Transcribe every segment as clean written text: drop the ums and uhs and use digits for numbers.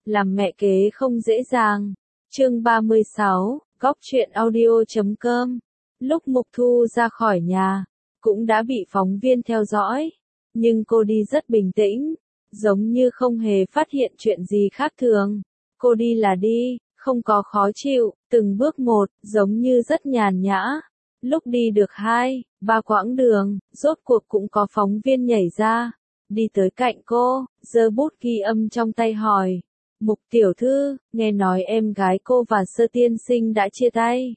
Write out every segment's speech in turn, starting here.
làm mẹ kế không dễ dàng. Chương 36, Góc truyện audio.com. Lúc Mục Thu ra khỏi nhà, cũng đã bị phóng viên theo dõi, nhưng cô đi rất bình tĩnh, giống như không hề phát hiện chuyện gì khác thường. Cô đi là đi, không có khó chịu, từng bước một, giống như rất nhàn nhã. Lúc đi được 2-3 quãng đường, rốt cuộc cũng có phóng viên nhảy ra, đi tới cạnh cô, giơ bút ghi âm trong tay hỏi. Mục tiểu thư, nghe nói em gái cô và Sơ tiên sinh đã chia tay.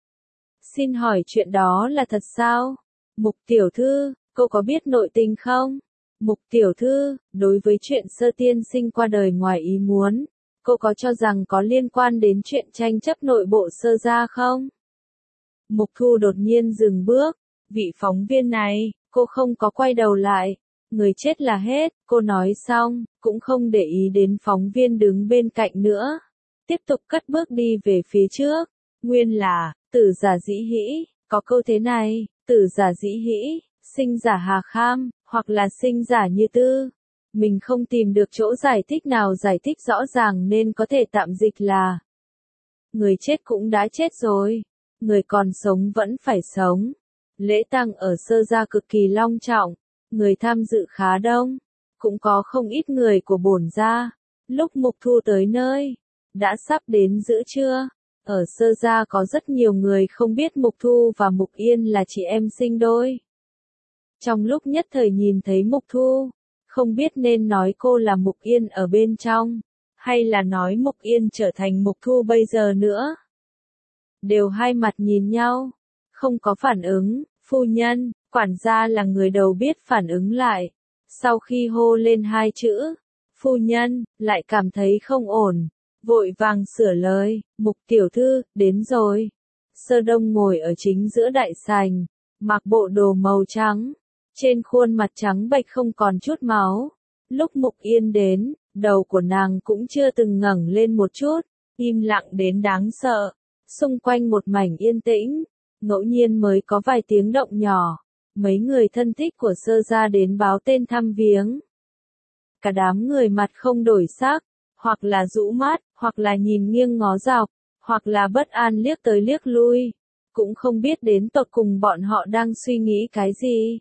Xin hỏi chuyện đó là thật sao? Mục tiểu thư, cô có biết nội tình không? Mục tiểu thư, đối với chuyện Sơ tiên sinh qua đời ngoài ý muốn, cô có cho rằng có liên quan đến chuyện tranh chấp nội bộ Sơ gia không? Mục Thu đột nhiên dừng bước, vị phóng viên này, cô không có quay đầu lại. Người chết là hết, cô nói xong, cũng không để ý đến phóng viên đứng bên cạnh nữa. Tiếp tục cất bước đi về phía trước. Nguyên là, tử giả dĩ hĩ, có câu thế này, tử giả dĩ hĩ, sinh giả hà kham, hoặc là sinh giả như tư. Mình không tìm được chỗ giải thích nào giải thích rõ ràng nên có thể tạm dịch là người chết cũng đã chết rồi, người còn sống vẫn phải sống. Lễ tang ở Sơ gia cực kỳ long trọng, người tham dự khá đông, cũng có không ít người của bổn gia. Lúc Mục Thu tới nơi, đã sắp đến giữa trưa. Ở Sơ gia có rất nhiều người không biết Mục Thu và Mục Yên là chị em sinh đôi. Trong lúc nhất thời nhìn thấy Mục Thu, không biết nên nói cô là Mục Yên ở bên trong, hay là nói Mục Yên trở thành Mục Thu bây giờ nữa. Đều hai mặt nhìn nhau, không có phản ứng. Phu nhân, quản gia là người đầu biết phản ứng lại. Sau khi hô lên hai chữ, phu nhân, lại cảm thấy không ổn, vội vàng sửa lời, Mục tiểu thư, đến rồi. Sơ Đông ngồi ở chính giữa đại sảnh, mặc bộ đồ màu trắng, trên khuôn mặt trắng bệch không còn chút máu. Lúc Mục Yên đến, đầu của nàng cũng chưa từng ngẩng lên một chút, im lặng đến đáng sợ. Xung quanh một mảnh yên tĩnh, ngẫu nhiên mới có vài tiếng động nhỏ, mấy người thân thích của Sơ gia đến báo tên thăm viếng. Cả đám người mặt không đổi sắc, hoặc là rũ mắt, hoặc là nhìn nghiêng ngó dọc, hoặc là bất an liếc tới liếc lui, cũng không biết đến tột cùng bọn họ đang suy nghĩ cái gì.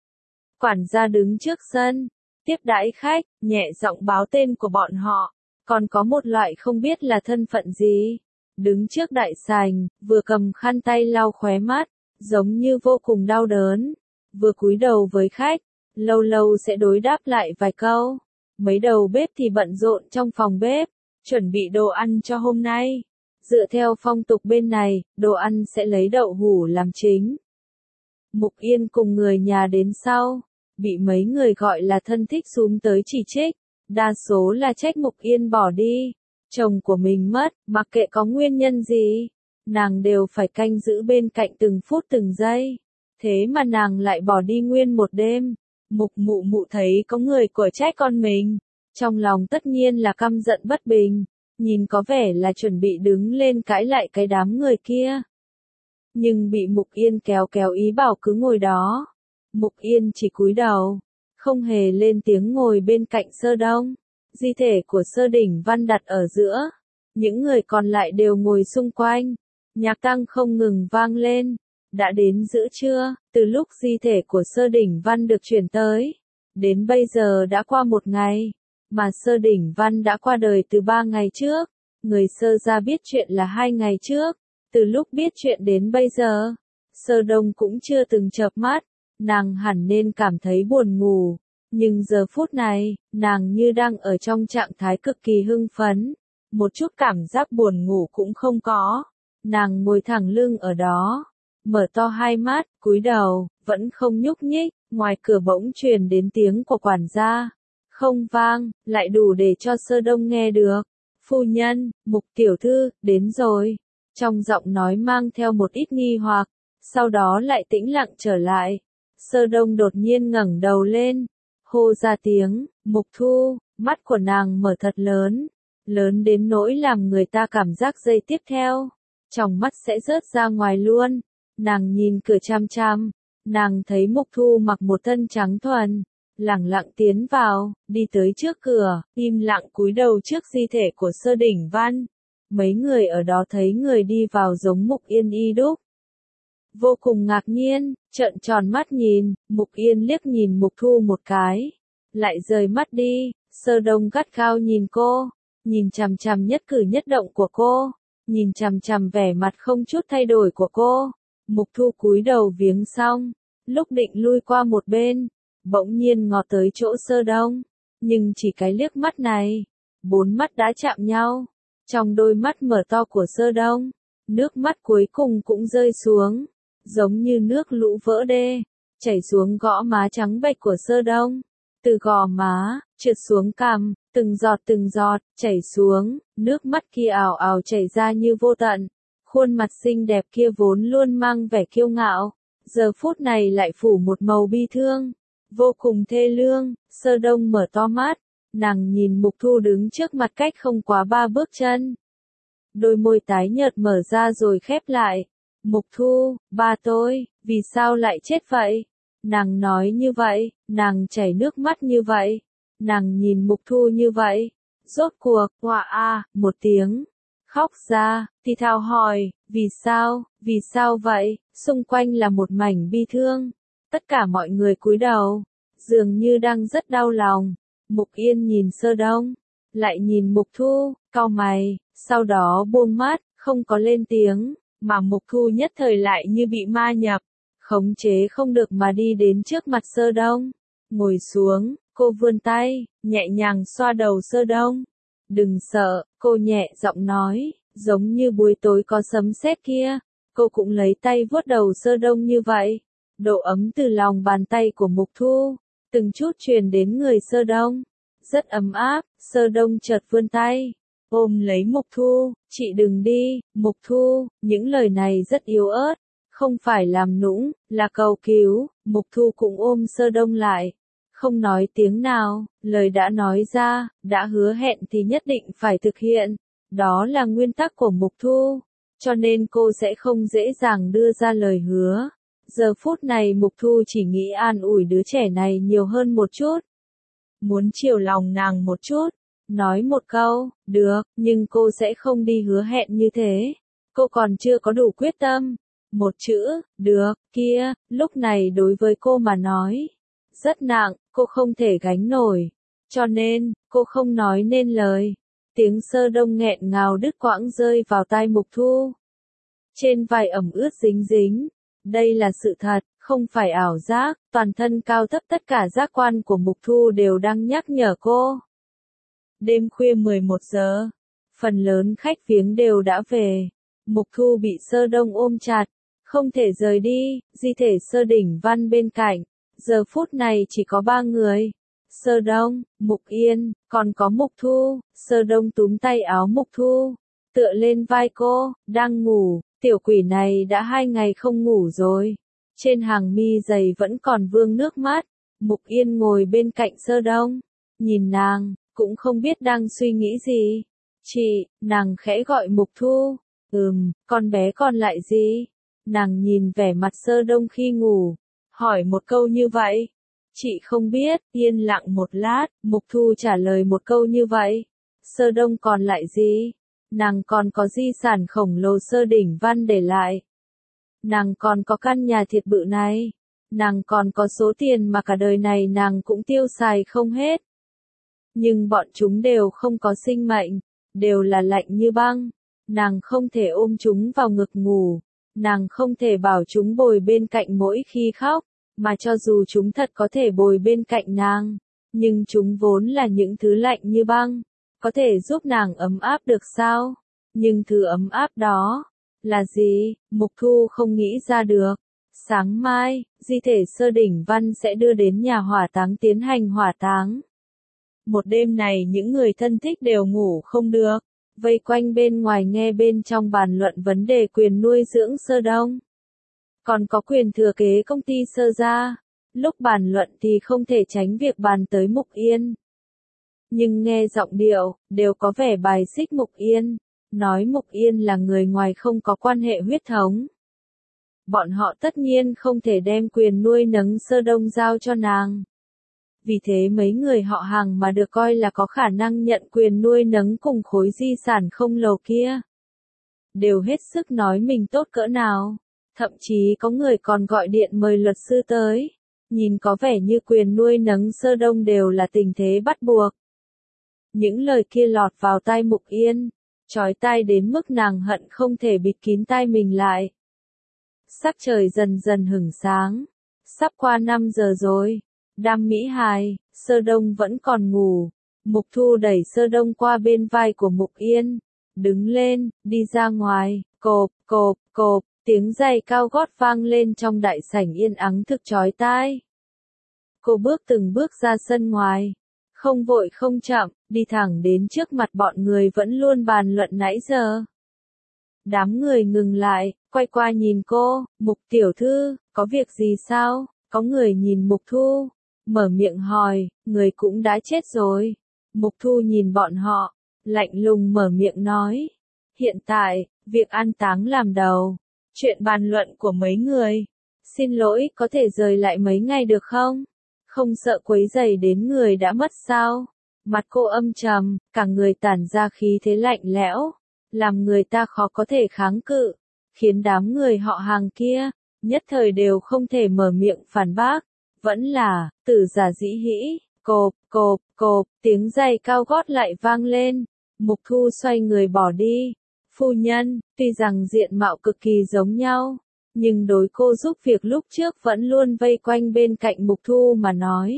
Quản gia đứng trước sân, tiếp đãi khách, nhẹ giọng báo tên của bọn họ, còn có một loại không biết là thân phận gì. Đứng trước đại sảnh, vừa cầm khăn tay lau khóe mắt, giống như vô cùng đau đớn, vừa cúi đầu với khách, lâu lâu sẽ đối đáp lại vài câu. Mấy đầu bếp thì bận rộn trong phòng bếp, chuẩn bị đồ ăn cho hôm nay. Dựa theo phong tục bên này, đồ ăn sẽ lấy đậu hũ làm chính. Mục Yên cùng người nhà đến sau, bị mấy người gọi là thân thích xúm tới chỉ trích, đa số là trách Mục Yên bỏ đi. Chồng của mình mất, mặc kệ có nguyên nhân gì, nàng đều phải canh giữ bên cạnh từng phút từng giây. Thế mà nàng lại bỏ đi nguyên một đêm. Mục mụ mụ thấy có người của trách con mình, trong lòng tất nhiên là căm giận bất bình, nhìn có vẻ là chuẩn bị đứng lên cãi lại cái đám người kia. Nhưng bị Mục Yên kéo kéo ý bảo cứ ngồi đó. Mục Yên chỉ cúi đầu, không hề lên tiếng ngồi bên cạnh Sơ Đông. Di thể của Sơ Đỉnh Văn đặt ở giữa, những người còn lại đều ngồi xung quanh, nhạc tang không ngừng vang lên. Đã đến giữa trưa, từ lúc di thể của Sơ Đỉnh Văn được chuyển tới, đến bây giờ đã qua 1 ngày, mà Sơ Đỉnh Văn đã qua đời từ 3 ngày trước, người Sơ gia biết chuyện là 2 ngày trước, từ lúc biết chuyện đến bây giờ, Sơ Đông cũng chưa từng chợp mắt, nàng hẳn nên cảm thấy buồn ngủ. Nhưng giờ phút này, nàng như đang ở trong trạng thái cực kỳ hưng phấn, một chút cảm giác buồn ngủ cũng không có. Nàng ngồi thẳng lưng ở đó, mở to hai mắt, cúi đầu, vẫn không nhúc nhích. Ngoài cửa bỗng truyền đến tiếng của quản gia, không vang, lại đủ để cho Sơ Đông nghe được. Phu nhân, Mục tiểu thư, đến rồi. Trong giọng nói mang theo một ít nghi hoặc, sau đó lại tĩnh lặng trở lại. Sơ Đông đột nhiên ngẩng đầu lên, hô ra tiếng, Mục Thu. Mắt của nàng mở thật lớn, lớn đến nỗi làm người ta cảm giác giây tiếp theo, trong mắt sẽ rớt ra ngoài luôn. Nàng nhìn cửa chăm chăm, nàng thấy Mục Thu mặc một thân trắng thuần, lẳng lặng tiến vào, đi tới trước cửa, im lặng cúi đầu trước di thể của Sơ Đỉnh Văn. Mấy người ở đó thấy người đi vào giống Mục Yên y đúc. Vô cùng ngạc nhiên, trợn tròn mắt nhìn, Mục Yên liếc nhìn Mục Thu một cái, lại rời mắt đi. Sơ Đông gắt gao nhìn cô, nhìn chằm chằm nhất cử nhất động của cô, nhìn chằm chằm vẻ mặt không chút thay đổi của cô. Mục Thu cúi đầu viếng xong, lúc định lui qua một bên, bỗng nhiên ngó tới chỗ Sơ Đông, nhưng chỉ cái liếc mắt này, 4 mắt đã chạm nhau. Trong đôi mắt mở to của Sơ Đông, nước mắt cuối cùng cũng rơi xuống, giống như nước lũ vỡ đê, chảy xuống gõ má trắng bệch của Sơ Đông, từ gò má, trượt xuống cằm, từng giọt, chảy xuống, nước mắt kia ào ào chảy ra như vô tận. Khuôn mặt xinh đẹp kia vốn luôn mang vẻ kiêu ngạo, giờ phút này lại phủ một màu bi thương, vô cùng thê lương. Sơ Đông mở to mắt, nàng nhìn Mục Thu đứng trước mặt cách không quá 3 bước chân. Đôi môi tái nhợt mở ra rồi khép lại. Mục Thu, ba tôi, vì sao lại chết vậy? Nàng nói như vậy, nàng chảy nước mắt như vậy, nàng nhìn Mục Thu như vậy. Rốt cuộc, một tiếng, khóc ra, thì thào hỏi, vì sao vậy? Xung quanh là một mảnh bi thương. Tất cả mọi người cúi đầu, dường như đang rất đau lòng. Mục Yên nhìn Sơ Đông, lại nhìn Mục Thu, cau mày, sau đó buông mắt, không có lên tiếng, mà Mục Thu nhất thời lại như bị ma nhập, khống chế không được mà đi đến trước mặt Sơ Đông, ngồi xuống, cô vươn tay, nhẹ nhàng xoa đầu Sơ Đông. Đừng sợ, cô nhẹ giọng nói, giống như buổi tối có sấm sét kia. Cô cũng lấy tay vuốt đầu Sơ Đông như vậy. Độ ấm từ lòng bàn tay của Mục Thu, từng chút truyền đến người Sơ Đông. Rất ấm áp. Sơ Đông chợt vươn tay, ôm lấy Mục Thu, chị đừng đi. Mục Thu, những lời này rất yếu ớt, không phải làm nũng, là cầu cứu. Mục Thu cũng ôm Sơ Đông lại, không nói tiếng nào. Lời đã nói ra, đã hứa hẹn thì nhất định phải thực hiện. Đó là nguyên tắc của Mục Thu, cho nên cô sẽ không dễ dàng đưa ra lời hứa. Giờ phút này Mục Thu chỉ nghĩ an ủi đứa trẻ này nhiều hơn một chút, muốn chiều lòng nàng một chút, nói một câu, được, nhưng cô sẽ không đi hứa hẹn như thế. Cô còn chưa có đủ quyết tâm. Một chữ, được, kia, lúc này đối với cô mà nói, rất nặng, cô không thể gánh nổi. Cho nên, cô không nói nên lời. Tiếng Sơ Đông nghẹn ngào đứt quãng rơi vào tai Mục Thu. Trên vai ẩm ướt dính dính. Đây là sự thật, không phải ảo giác. Toàn thân cao thấp tất cả giác quan của Mục Thu đều đang nhắc nhở cô. Đêm khuya 11 giờ, phần lớn khách viếng đều đã về. Mục Thu bị Sơ Đông ôm chặt, không thể rời đi. Di thể Sơ Đỉnh Văn bên cạnh, giờ phút này chỉ có 3 người. Sơ Đông, Mục Yên, còn có Mục Thu. Sơ Đông túm tay áo Mục Thu, tựa lên vai cô, đang ngủ. Tiểu quỷ này đã 2 ngày không ngủ rồi. Trên hàng mi dày vẫn còn vương nước mắt. Mục Yên ngồi bên cạnh Sơ Đông, nhìn nàng, cũng không biết đang suy nghĩ gì. Chị, nàng khẽ gọi Mục Thu. Con bé còn lại gì? Nàng nhìn vẻ mặt Sơ Đông khi ngủ, hỏi một câu như vậy. Chị không biết. Yên lặng một lát, Mục Thu trả lời một câu như vậy. Sơ Đông còn lại gì? Nàng còn có di sản khổng lồ Sơ Đỉnh Văn để lại. Nàng còn có căn nhà thiệt bự này. Nàng còn có số tiền mà cả đời này nàng cũng tiêu xài không hết. Nhưng bọn chúng đều không có sinh mệnh, đều là lạnh như băng. Nàng không thể ôm chúng vào ngực ngủ. Nàng không thể bảo chúng bồi bên cạnh mỗi khi khóc, mà cho dù chúng thật có thể bồi bên cạnh nàng, nhưng chúng vốn là những thứ lạnh như băng. Có thể giúp nàng ấm áp được sao? Nhưng thứ ấm áp đó là gì? Mục Thu không nghĩ ra được. Sáng mai, di thể Sơ Đỉnh Văn sẽ đưa đến nhà hỏa táng tiến hành hỏa táng. Một đêm này những người thân thích đều ngủ không được, vây quanh bên ngoài nghe bên trong bàn luận vấn đề quyền nuôi dưỡng Sơ Đông. Còn có quyền thừa kế công ty Sơ gia. Lúc bàn luận thì không thể tránh việc bàn tới Mục Yên. Nhưng nghe giọng điệu, đều có vẻ bài xích Mục Yên, nói Mục Yên là người ngoài không có quan hệ huyết thống. Bọn họ tất nhiên không thể đem quyền nuôi nấng Sơ Đông giao cho nàng. vì thế mấy người họ hàng mà được coi là có khả năng nhận quyền nuôi nấng cùng khối di sản không lồ kia, đều hết sức nói mình tốt cỡ nào. Thậm chí có người còn gọi điện mời luật sư tới. Nhìn có vẻ như quyền nuôi nấng Sơ Đông đều là tình thế bắt buộc. Những lời kia lọt vào tai Mục Yên, chói tai đến mức nàng hận không thể bịt kín tai mình lại. Sắc trời dần dần hửng sáng, sắp qua 5 giờ rồi. Đam Mỹ Hài, Sơ Đông vẫn còn ngủ. Mục Thu đẩy Sơ Đông qua bên vai của Mục Yên, đứng lên, đi ra ngoài, cộp, cộp, cộp, tiếng giày cao gót vang lên trong đại sảnh yên ắng thực chói tai. Cô bước từng bước ra sân ngoài, không vội không chậm, đi thẳng đến trước mặt bọn người vẫn luôn bàn luận nãy giờ. Đám người ngừng lại, quay qua nhìn cô, Mục tiểu thư, có việc gì sao? Có người nhìn Mục Thu, mở miệng hỏi, người cũng đã chết rồi. Mục Thu nhìn bọn họ, lạnh lùng mở miệng nói, hiện tại, việc an táng làm đầu, chuyện bàn luận của mấy người. Xin lỗi, có thể rời lại mấy ngày được không? Không sợ quấy rầy đến người đã mất sao? Mặt cô âm trầm, cả người tản ra khí thế lạnh lẽo, làm người ta khó có thể kháng cự, khiến đám người họ hàng kia, nhất thời đều không thể mở miệng phản bác. Vẫn là, Tử Giả Dĩ Hĩ, cộp, cộp, cộp, tiếng giày cao gót lại vang lên. Mục Thu xoay người bỏ đi. Phu nhân, tuy rằng diện mạo cực kỳ giống nhau, nhưng đối cô giúp việc lúc trước vẫn luôn vây quanh bên cạnh Mục Thu mà nói.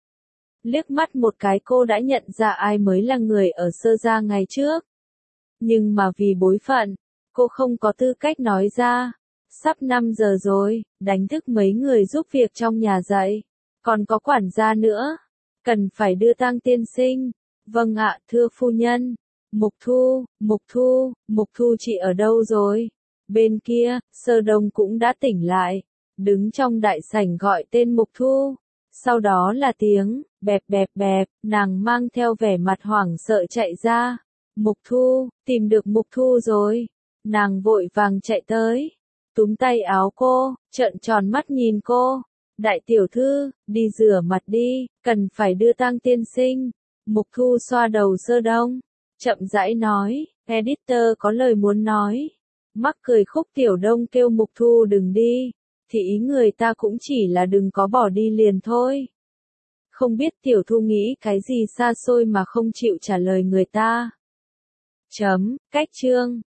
Liếc mắt một cái cô đã nhận ra ai mới là người ở Sơ gia ngày trước. Nhưng mà vì bối phận, cô không có tư cách nói ra. Sắp 5 giờ rồi, đánh thức mấy người giúp việc trong nhà dậy. Còn có quản gia nữa. Cần phải đưa tang tiên sinh. Vâng ạ, thưa phu nhân. Mục Thu, Mục Thu, Mục Thu chị ở đâu rồi? Bên kia, Sơ Đông cũng đã tỉnh lại. Đứng trong đại sảnh gọi tên Mục Thu. Sau đó là tiếng, bẹp bẹp bẹp, nàng mang theo vẻ mặt hoảng sợ chạy ra. Mục Thu, tìm được Mục Thu rồi. Nàng vội vàng chạy tới, túm tay áo cô, trợn tròn mắt nhìn cô. Đại tiểu thư, đi rửa mặt đi, cần phải đưa tang tiên sinh. Mục Thu xoa đầu Sơ Đông, chậm rãi nói, editor có lời muốn nói. Mắc cười Khúc Tiểu Đông kêu Mục Thu đừng đi, thì ý người ta cũng chỉ là đừng có bỏ đi liền thôi. Không biết Tiểu Thu nghĩ cái gì xa xôi mà không chịu trả lời người ta. Cách chương